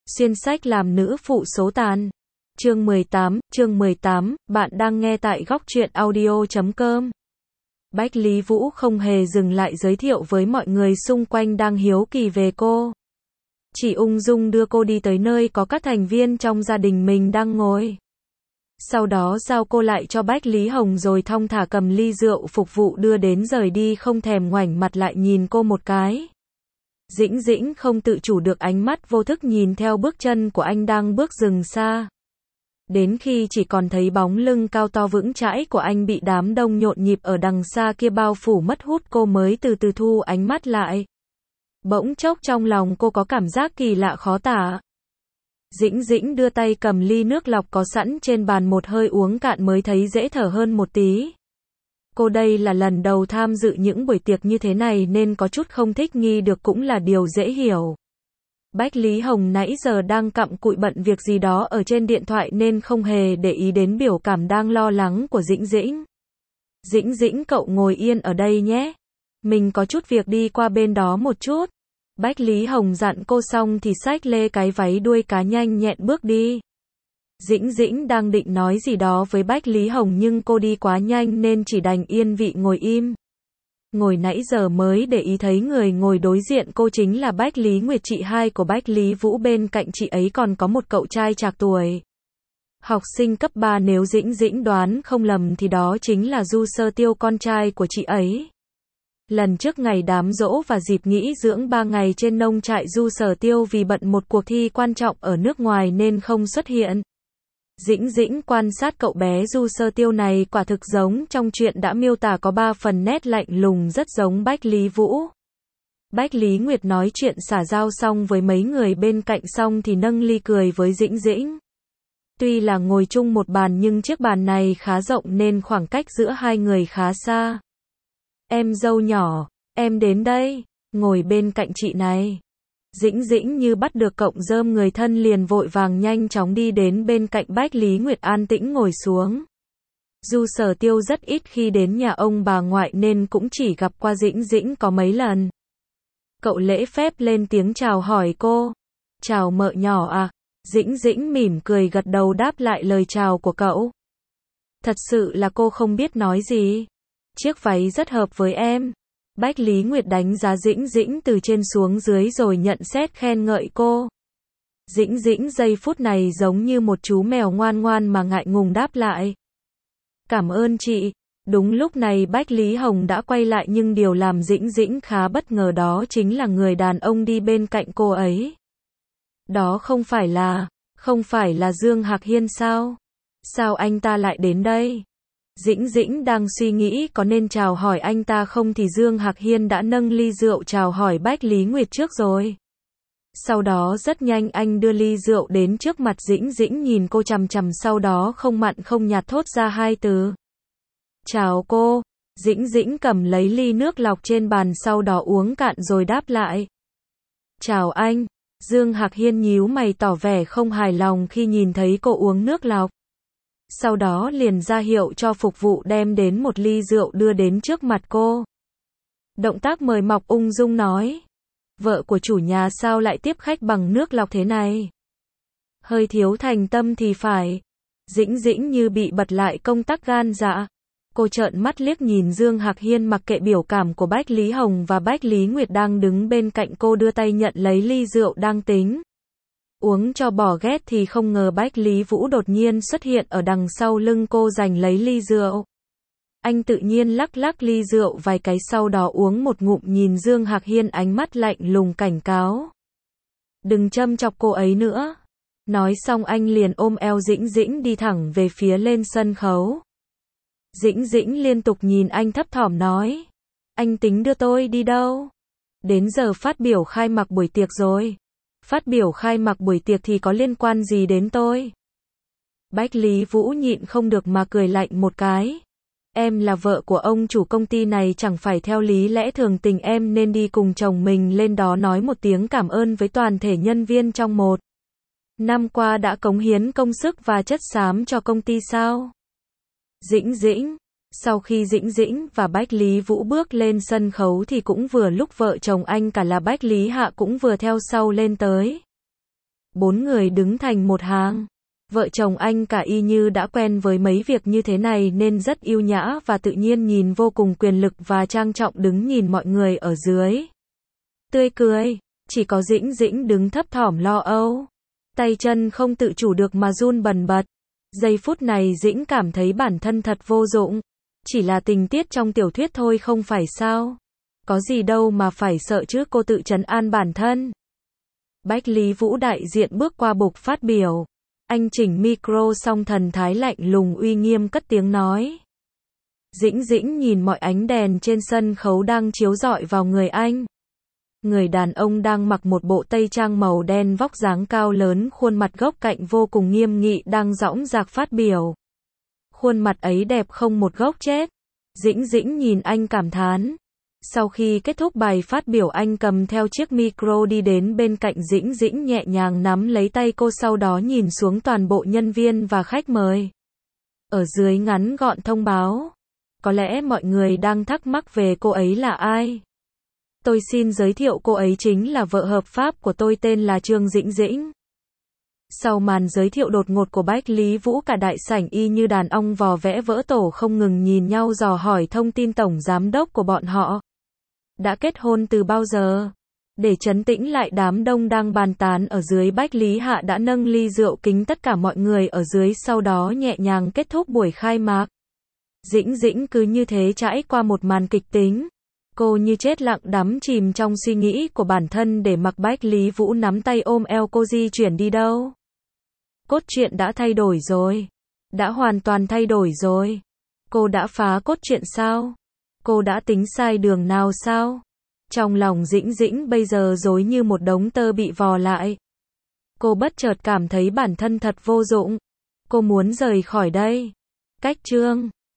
Xuyên sách làm nữ phụ số tàn. Chương 18, bạn đang nghe tại góc truyện audio.com. Bách Lý Vũ không hề dừng lại giới thiệu với mọi người xung quanh đang hiếu kỳ về cô. Chỉ ung dung đưa cô đi tới nơi có các thành viên trong gia đình mình đang ngồi. Sau đó giao cô lại cho Bách Lý Hồng rồi thong thả cầm ly rượu phục vụ đưa đến rời đi, không thèm ngoảnh mặt lại nhìn cô một cái. Dĩnh Dĩnh không tự chủ được ánh mắt vô thức nhìn theo bước chân của anh đang bước dừng xa. Đến khi chỉ còn thấy bóng lưng cao to vững chãi của anh bị đám đông nhộn nhịp ở đằng xa kia bao phủ mất hút, cô mới từ từ thu ánh mắt lại. Bỗng chốc trong lòng cô có cảm giác kỳ lạ khó tả. Dĩnh Dĩnh đưa tay cầm ly nước lọc có sẵn trên bàn một hơi uống cạn mới thấy dễ thở hơn một tí. Cô đây là lần đầu tham dự những buổi tiệc như thế này nên có chút không thích nghi được cũng là điều dễ hiểu. Bách Lý Hồng nãy giờ đang cặm cụi bận việc gì đó ở trên điện thoại nên không hề để ý đến biểu cảm đang lo lắng của Dĩnh Dĩnh. Dĩnh Dĩnh, cậu ngồi yên ở đây nhé. Mình có chút việc đi qua bên đó một chút. Bách Lý Hồng dặn cô xong thì xách lê cái váy đuôi cá nhanh nhẹn bước đi. Dĩnh Dĩnh đang định nói gì đó với Bách Lý Hồng nhưng cô đi quá nhanh nên chỉ đành yên vị ngồi im. Ngồi nãy giờ mới để ý thấy người ngồi đối diện cô chính là Bách Lý Nguyệt, chị hai của Bách Lý Vũ, bên cạnh chị ấy còn có một cậu trai trạc tuổi. Học sinh cấp 3, nếu Dĩnh Dĩnh đoán không lầm thì đó chính là Du Sơ Tiêu, con trai của chị ấy. Lần trước ngày đám giỗ và dịp nghỉ dưỡng 3 ngày trên nông trại, Du Sở Tiêu vì bận một cuộc thi quan trọng ở nước ngoài nên không xuất hiện. Dĩnh Dĩnh quan sát cậu bé Du Sơ Tiêu này, quả thực giống trong chuyện đã miêu tả, có 3 phần nét lạnh lùng rất giống Bách Lý Vũ. Bách Lý Nguyệt nói chuyện xả giao xong với mấy người bên cạnh xong thì nâng ly cười với Dĩnh Dĩnh. Tuy là ngồi chung một bàn nhưng chiếc bàn này khá rộng nên khoảng cách giữa hai người khá xa. Em dâu nhỏ, em đến đây, ngồi bên cạnh chị này. Dĩnh Dĩnh như bắt được cọng rơm người thân liền vội vàng nhanh chóng đi đến bên cạnh Bách Lý Nguyệt, an tĩnh ngồi xuống. Du Sở Tiêu rất ít khi đến nhà ông bà ngoại nên cũng chỉ gặp qua Dĩnh Dĩnh có mấy lần. Cậu lễ phép lên tiếng chào hỏi cô. Chào mợ nhỏ à? Dĩnh Dĩnh mỉm cười gật đầu đáp lại lời chào của cậu. Thật sự là cô không biết nói gì. Chiếc váy rất hợp với em. Bách Lý Nguyệt đánh giá Dĩnh Dĩnh từ trên xuống dưới rồi nhận xét khen ngợi cô. Dĩnh Dĩnh giây phút này giống như một chú mèo ngoan ngoan mà ngại ngùng đáp lại. Cảm ơn chị. Đúng lúc này Bách Lý Hồng đã quay lại nhưng điều làm Dĩnh Dĩnh khá bất ngờ đó chính là người đàn ông đi bên cạnh cô ấy. Đó không phải là Dương Hạc Hiên sao? Sao anh ta lại đến đây? Dĩnh Dĩnh đang suy nghĩ có nên chào hỏi anh ta không thì Dương Hạc Hiên đã nâng ly rượu chào hỏi Bách Lý Nguyệt trước rồi. Sau đó rất nhanh anh đưa ly rượu đến trước mặt Dĩnh Dĩnh, nhìn cô chằm chằm, sau đó không mặn không nhạt thốt ra hai từ. Chào cô. Dĩnh Dĩnh cầm lấy ly nước lọc trên bàn sau đó uống cạn rồi đáp lại. Chào anh. Dương Hạc Hiên nhíu mày tỏ vẻ không hài lòng khi nhìn thấy cô uống nước lọc. Sau đó liền ra hiệu cho phục vụ đem đến một ly rượu đưa đến trước mặt cô. Động tác mời mọc ung dung nói. Vợ của chủ nhà sao lại tiếp khách bằng nước lọc thế này? Hơi thiếu thành tâm thì phải. Dĩnh Dĩnh như bị bật lại công tắc gan dạ. Cô trợn mắt liếc nhìn Dương Hạc Hiên, mặc kệ biểu cảm của Bách Lý Hồng và Bách Lý Nguyệt đang đứng bên cạnh cô, đưa tay nhận lấy ly rượu đang tính uống cho bỏ ghét thì không ngờ Bách Lý Vũ đột nhiên xuất hiện ở đằng sau lưng cô giành lấy ly rượu. Anh tự nhiên lắc lắc ly rượu vài cái sau đó uống một ngụm, nhìn Dương Hạc Hiên ánh mắt lạnh lùng cảnh cáo. Đừng châm chọc cô ấy nữa. Nói xong anh liền ôm eo Dĩnh Dĩnh đi thẳng về phía lên sân khấu. Dĩnh Dĩnh liên tục nhìn anh thấp thỏm nói. Anh tính đưa tôi đi đâu? Đến giờ phát biểu khai mạc buổi tiệc rồi. Phát biểu khai mạc buổi tiệc thì có liên quan gì đến tôi? Bách Lý Vũ nhịn không được mà cười lạnh một cái. Em là vợ của ông chủ công ty này, chẳng phải theo lý lẽ thường tình em nên đi cùng chồng mình lên đó nói một tiếng cảm ơn với toàn thể nhân viên trong 1 năm qua đã cống hiến công sức và chất xám cho công ty sao? Dĩnh Dĩnh. Sau khi Dĩnh Dĩnh và Bách Lý Vũ bước lên sân khấu thì cũng vừa lúc vợ chồng anh cả là Bách Lý Hạ cũng vừa theo sau lên tới. 4 người đứng thành một hàng. Vợ chồng anh cả y như đã quen với mấy việc như thế này nên rất yêu nhã và tự nhiên, nhìn vô cùng quyền lực và trang trọng, đứng nhìn mọi người ở dưới. Tươi cười, chỉ có Dĩnh Dĩnh đứng thấp thỏm lo âu. Tay chân không tự chủ được mà run bần bật. Giây phút này Dĩnh cảm thấy bản thân thật vô dụng. Chỉ là tình tiết trong tiểu thuyết thôi không phải sao? Có gì đâu mà phải sợ chứ, cô tự trấn an bản thân. Bách Lý Vũ đại diện bước qua bục phát biểu. Anh chỉnh micro xong thần thái lạnh lùng uy nghiêm cất tiếng nói. Dĩnh Dĩnh nhìn mọi ánh đèn trên sân khấu đang chiếu rọi vào người anh. Người đàn ông đang mặc một bộ tây trang màu đen, vóc dáng cao lớn, khuôn mặt góc cạnh vô cùng nghiêm nghị, đang dõng dạc phát biểu. Khuôn mặt ấy đẹp không một góc chết. Dĩnh Dĩnh nhìn anh cảm thán. Sau khi kết thúc bài phát biểu, anh cầm theo chiếc micro đi đến bên cạnh Dĩnh Dĩnh, nhẹ nhàng nắm lấy tay cô, sau đó nhìn xuống toàn bộ nhân viên và khách mời. Ở dưới ngắn gọn thông báo. Có lẽ mọi người đang thắc mắc về cô ấy là ai. Tôi xin giới thiệu, cô ấy chính là vợ hợp pháp của tôi, tên là Trương Dĩnh Dĩnh. Sau màn giới thiệu đột ngột của Bách Lý Vũ, cả đại sảnh y như đàn ong vò vẽ vỡ tổ, không ngừng nhìn nhau dò hỏi thông tin tổng giám đốc của bọn họ. Đã kết hôn từ bao giờ? Để trấn tĩnh lại đám đông đang bàn tán ở dưới, Bách Lý Hạ đã nâng ly rượu kính tất cả mọi người ở dưới, sau đó nhẹ nhàng kết thúc buổi khai mạc. Dĩnh Dĩnh cứ như thế trải qua một màn kịch tính. Cô như chết lặng, đắm chìm trong suy nghĩ của bản thân, để mặc Bách Lý Vũ nắm tay ôm eo cô di chuyển đi đâu. Cốt truyện đã thay đổi rồi. Đã hoàn toàn thay đổi rồi. Cô đã phá cốt truyện sao? Cô đã tính sai đường nào sao? Trong lòng Dĩnh Dĩnh bây giờ rối như một đống tơ bị vò lại. Cô bất chợt cảm thấy bản thân thật vô dụng. Cô muốn rời khỏi đây. Cách chương